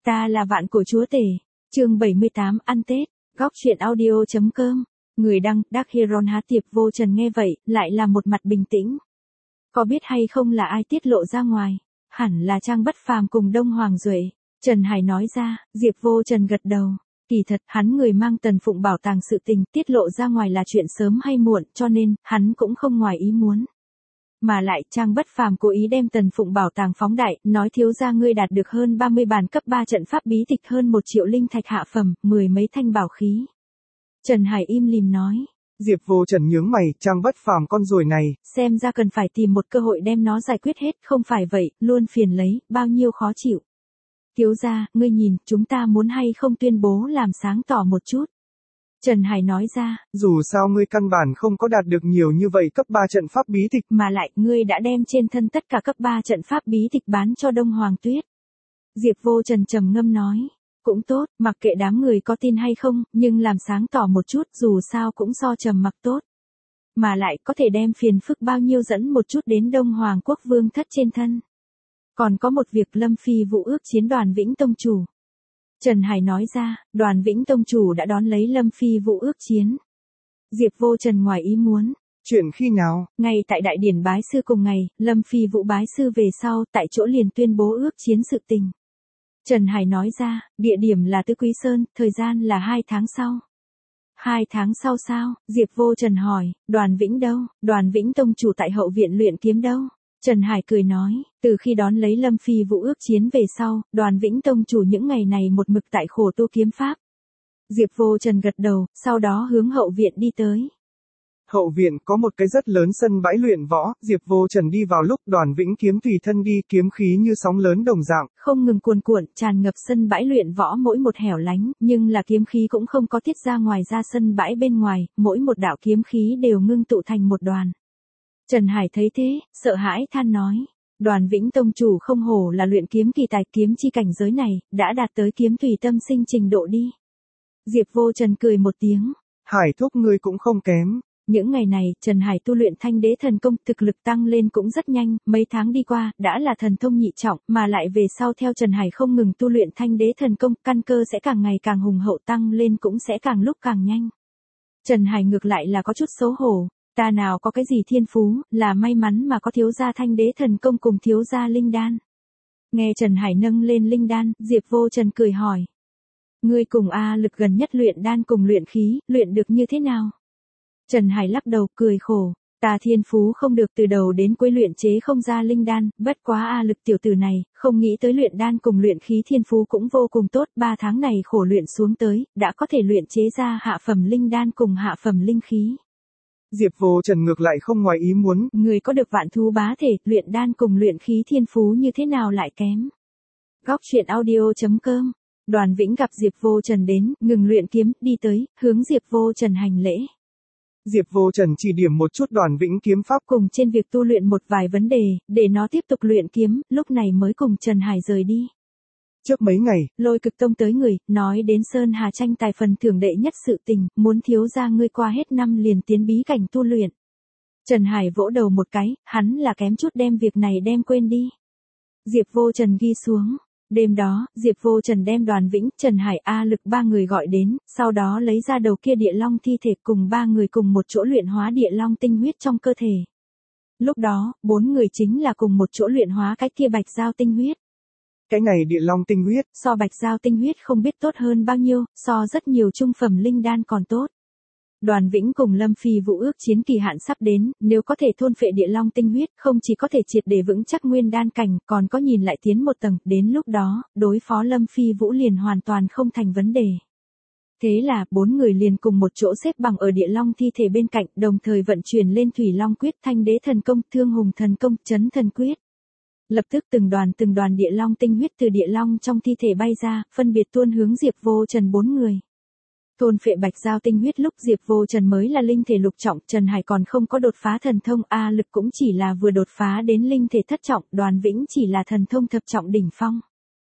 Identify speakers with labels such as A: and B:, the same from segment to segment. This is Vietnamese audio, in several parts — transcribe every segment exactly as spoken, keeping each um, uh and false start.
A: Ta là vạn cổ chúa tể. Chương bảy mươi tám ăn Tết. Góc truyện audio.com. Người đăng Dark Heron Há Tiệp Vô Trần nghe vậy, lại là một mặt bình tĩnh. Có biết hay không là ai tiết lộ ra ngoài? Hẳn là Trang Bất Phàm cùng Đông Hoàng Duệ. Trần Hải nói ra. Diệp Vô Trần gật đầu. Kỳ thật, hắn người mang Tần Phụng bảo tàng sự tình tiết lộ ra ngoài là chuyện sớm hay muộn, cho nên, hắn cũng không ngoài ý muốn. Mà lại, Trang Bất Phàm cố ý đem Tần Phụng bảo tàng phóng đại, nói thiếu gia ngươi đạt được hơn ba mươi bản cấp ba trận pháp bí tịch, hơn một triệu linh thạch hạ phẩm, mười mấy thanh bảo khí. Trần Hải im lìm nói.
B: Diệp Vô Trần nhướng mày, Trang Bất Phàm con ruồi này.
A: Xem ra cần phải tìm một cơ hội đem nó giải quyết hết, không phải vậy, luôn phiền lấy, bao nhiêu khó chịu. Thiếu gia, ngươi nhìn, chúng ta muốn hay không tuyên bố làm sáng tỏ một chút. Trần Hải nói ra.
B: Dù sao ngươi căn bản không có đạt được nhiều như vậy cấp ba trận pháp bí tịch.
A: Mà lại, ngươi đã đem trên thân tất cả cấp ba trận pháp bí tịch bán cho Đông Hoàng Tuyết. Diệp Vô Trần trầm ngâm nói. Cũng tốt, mặc kệ đám người có tin hay không, nhưng làm sáng tỏ một chút, dù sao cũng so trầm mặc tốt. Mà lại, có thể đem phiền phức bao nhiêu dẫn một chút đến Đông Hoàng Quốc Vương thất trên thân. Còn có một việc Lâm Phi Vũ ước chiến Đoàn Vĩnh Tông Chủ. Trần Hải nói ra, Đoàn Vĩnh Tông Chủ đã đón lấy Lâm Phi Vũ ước chiến. Diệp Vô Trần ngoài ý muốn.
B: Chuyện khi nào?
A: Ngay tại đại điển bái sư cùng ngày, Lâm Phi Vũ bái sư về sau, tại chỗ liền tuyên bố ước chiến sự tình. Trần Hải nói ra, địa điểm là Tứ Quý Sơn, thời gian là hai tháng sau. Hai tháng sau sao? Diệp Vô Trần hỏi, Đoàn Vĩnh đâu? Đoàn Vĩnh Tông Chủ tại hậu viện luyện kiếm đâu? Trần Hải cười nói, từ khi đón lấy Lâm Phi Vũ ước chiến về sau, Đoàn Vĩnh Tông Chủ những ngày này một mực tại khổ tu kiếm pháp. Diệp Vô Trần gật đầu, sau đó hướng hậu viện đi tới.
B: Hậu viện có một cái rất lớn sân bãi luyện võ, Diệp Vô Trần đi vào lúc Đoàn Vĩnh kiếm tùy thân đi, kiếm khí như sóng lớn đồng dạng. Không
A: ngừng cuồn cuộn, tràn ngập sân bãi luyện võ mỗi một hẻo lánh, nhưng là kiếm khí cũng không có tiết ra ngoài ra sân bãi bên ngoài, mỗi một đạo kiếm khí đều ngưng tụ thành một đoàn. Trần Hải thấy thế, sợ hãi than nói. Đoàn Vĩnh Tông Chủ không hổ là luyện kiếm kỳ tài, kiếm chi cảnh giới này, đã đạt tới kiếm tùy tâm sinh trình độ đi. Diệp Vô Trần cười một tiếng.
B: Hải thúc ngươi cũng không kém.
A: Những ngày này, Trần Hải tu luyện Thanh Đế Thần Công, thực lực tăng lên cũng rất nhanh, mấy tháng đi qua, đã là thần thông nhị trọng, mà lại về sau theo Trần Hải không ngừng tu luyện Thanh Đế Thần Công, căn cơ sẽ càng ngày càng hùng hậu, tăng lên cũng sẽ càng lúc càng nhanh. Trần Hải ngược lại là có chút xấu hổ. Ta nào có cái gì thiên phú, là may mắn mà có thiếu gia Thanh Đế Thần Công cùng thiếu gia linh đan. Nghe Trần Hải nâng lên linh đan, Diệp Vô Trần cười hỏi. Ngươi cùng A Lực gần nhất luyện đan cùng luyện khí, luyện được như thế nào? Trần Hải lắc đầu cười khổ. Ta thiên phú không được, từ đầu đến cuối luyện chế không ra linh đan, bất quá A Lực tiểu tử này, không nghĩ tới luyện đan cùng luyện khí thiên phú cũng vô cùng tốt, ba tháng này khổ luyện xuống tới, đã có thể luyện chế ra hạ phẩm linh đan cùng hạ phẩm linh khí.
B: Diệp Vô Trần ngược lại không ngoài ý muốn.
A: Người có được vạn thú bá thể, luyện đan cùng luyện khí thiên phú như thế nào lại kém? Góc truyện audio.com. Đoàn Vĩnh gặp Diệp Vô Trần đến, ngừng luyện kiếm, đi tới, hướng Diệp Vô Trần hành lễ.
B: Diệp Vô Trần chỉ điểm một chút Đoàn Vĩnh kiếm pháp
A: cùng trên việc tu luyện một vài vấn đề, để nó tiếp tục luyện kiếm, lúc này mới cùng Trần Hải rời đi.
B: Trước mấy ngày,
A: Lôi Cực Tông tới người, nói đến Sơn Hà tranh tài phần thưởng đệ nhất sự tình, muốn thiếu gia ngươi qua hết năm liền tiến bí cảnh tu luyện. Trần Hải vỗ đầu một cái, hắn là kém chút đem việc này đem quên đi. Diệp Vô Trần ghi xuống. Đêm đó, Diệp Vô Trần đem Đoàn Vĩnh, Trần Hải, A Lực ba người gọi đến, sau đó lấy ra đầu kia địa long thi thể cùng ba người cùng một chỗ luyện hóa địa long tinh huyết trong cơ thể. Lúc đó, bốn người chính là cùng một chỗ luyện hóa cái kia bạch giao tinh huyết.
B: Cái này địa long tinh huyết,
A: so bạch giao tinh huyết không biết tốt hơn bao nhiêu, so rất nhiều trung phẩm linh đan còn tốt. Đoàn Vĩnh cùng Lâm Phi Vũ ước chiến kỳ hạn sắp đến, nếu có thể thôn phệ địa long tinh huyết, không chỉ có thể triệt để vững chắc nguyên đan cảnh, còn có nhìn lại tiến một tầng, đến lúc đó, đối phó Lâm Phi Vũ liền hoàn toàn không thành vấn đề. Thế là, bốn người liền cùng một chỗ xếp bằng ở địa long thi thể bên cạnh, đồng thời vận chuyển lên Thủy Long Quyết, Thanh Đế Thần Công, Thương Hùng Thần Công, Chấn Thần Quyết. Lập tức từng đoàn từng đoàn địa long tinh huyết từ địa long trong thi thể bay ra, phân biệt tuôn hướng Diệp Vô Trần bốn người. Thôn phệ bạch giao tinh huyết lúc Diệp Vô Trần mới là linh thể lục trọng, Trần Hải còn không có đột phá thần thông, A Lực cũng chỉ là vừa đột phá đến linh thể thất trọng, Đoàn Vĩnh chỉ là thần thông thập trọng đỉnh phong.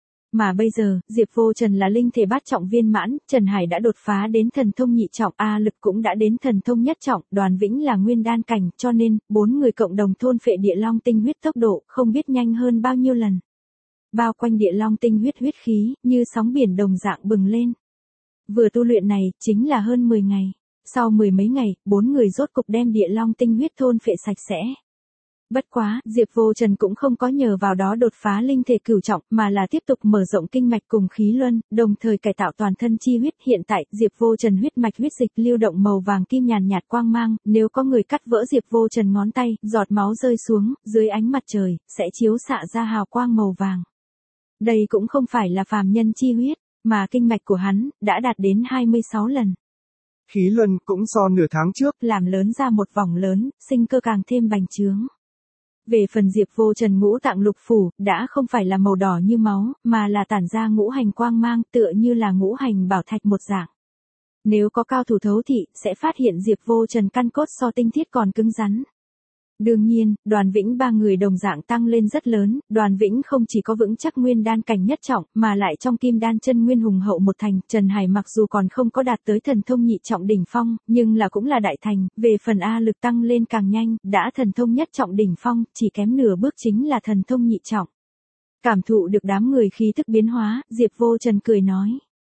A: Mà bây giờ, Diệp Vô Trần là linh thể bát trọng viên mãn, Trần Hải đã đột phá đến thần thông nhị trọng, A Lực cũng đã đến thần thông nhất trọng, Đoàn Vĩnh là nguyên đan cảnh, cho nên, bốn người cộng đồng thôn phệ địa long tinh huyết tốc độ, không biết nhanh hơn bao nhiêu lần. bao quanh địa long tinh huyết huyết khí, như sóng biển đồng dạng bừng lên. Vừa tu luyện này, chính là hơn mười ngày. Sau mười mấy ngày, bốn người rốt cục đem địa long tinh huyết thôn phệ sạch sẽ. Bất quá, Diệp Vô Trần cũng không có nhờ vào đó đột phá linh thể cửu trọng, mà là tiếp tục mở rộng kinh mạch cùng khí luân, đồng thời cải tạo toàn thân chi huyết. Hiện tại, Diệp Vô Trần huyết mạch huyết dịch lưu động màu vàng kim nhàn nhạt quang mang, nếu có người cắt vỡ Diệp Vô Trần ngón tay, giọt máu rơi xuống, dưới ánh mặt trời, sẽ chiếu xạ ra hào quang màu vàng. Đây cũng không phải là phàm nhân chi huyết, mà kinh mạch của hắn, đã đạt đến hai mươi sáu lần.
B: Khí luân cũng so nửa tháng trước,
A: làm lớn ra một vòng lớn, sinh cơ càng thêm bành trướng. Về phần Diệp Vô Trần ngũ tạng lục phủ, đã không phải là màu đỏ như máu, mà là tản ra ngũ hành quang mang, tựa như là ngũ hành bảo thạch một dạng. Nếu có cao thủ thấu thị, sẽ phát hiện Diệp Vô Trần căn cốt so tinh thiết còn cứng rắn. Đương nhiên, Đoàn Vĩnh ba người đồng dạng tăng lên rất lớn, Đoàn Vĩnh không chỉ có vững chắc nguyên đan cảnh nhất trọng, mà lại trong kim đan chân nguyên hùng hậu một thành. Trần Hải mặc dù còn không có đạt tới thần thông nhị trọng đỉnh phong, nhưng là cũng là đại thành, về phần A lực tăng lên càng nhanh, đã thần thông nhất trọng đỉnh phong, chỉ kém nửa bước chính là thần thông nhị trọng. Cảm thụ được đám người khí tức biến hóa, Diệp Vô Trần cười nói.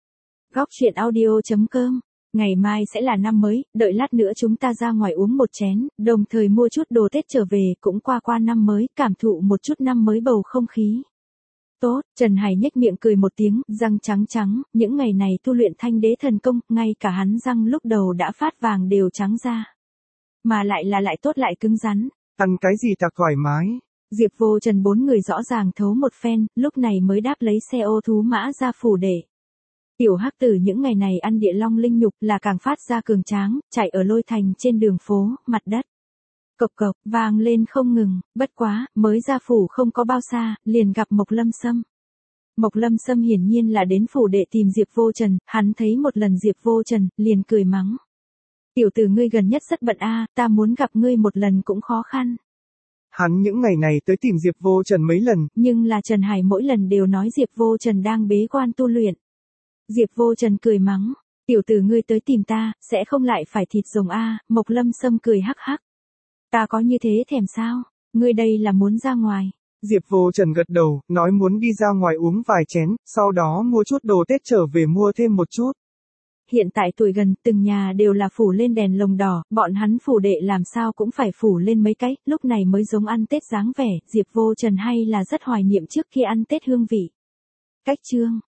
A: Góc truyện audio chấm com Ngày mai sẽ là năm mới, đợi lát nữa chúng ta ra ngoài uống một chén, đồng thời mua chút đồ Tết trở về, cũng qua qua năm mới, cảm thụ một chút năm mới bầu không khí. Tốt, Trần Hải nhếch miệng cười một tiếng, răng trắng trắng, những ngày này tu luyện thanh đế thần công, ngay cả hắn răng lúc đầu đã phát vàng đều trắng ra. Mà lại là lại tốt lại cứng rắn.
B: Ăn cái gì thật thoải mái.
A: Diệp Vô Trần bốn người rõ ràng thấu một phen, lúc này mới đáp lấy xe ô thú mã ra phủ để. Tiểu hắc tử những ngày này ăn địa long linh nhục là càng phát ra cường tráng, chạy ở lôi thành trên đường phố, mặt đất. Cộc cộc, vang lên không ngừng, bất quá, mới ra phủ không có bao xa, liền gặp Mộc Lâm Sâm. Mộc Lâm Sâm hiển nhiên là đến phủ để tìm Diệp Vô Trần, hắn thấy một lần Diệp Vô Trần, liền cười mắng. Tiểu tử ngươi gần nhất rất bận a, ta muốn gặp ngươi một lần cũng khó khăn.
B: Hắn những ngày này tới tìm Diệp Vô Trần mấy lần,
A: nhưng là Trần Hải mỗi lần đều nói Diệp Vô Trần đang bế quan tu luyện. Diệp Vô Trần cười mắng, tiểu tử ngươi tới tìm ta, sẽ không lại phải thịt rồng a. Mộc Lâm Sâm cười hắc hắc. Ta có như thế thèm sao, ngươi đây là muốn ra ngoài.
B: Diệp Vô Trần gật đầu, nói muốn đi ra ngoài uống vài chén, sau đó mua chút đồ Tết trở về mua thêm một chút.
A: Hiện tại tuổi gần, từng nhà đều là phủ lên đèn lồng đỏ, bọn hắn phủ đệ làm sao cũng phải phủ lên mấy cái, lúc này mới giống ăn Tết dáng vẻ, Diệp Vô Trần hay là rất hoài niệm trước khi ăn Tết hương vị. Cách chương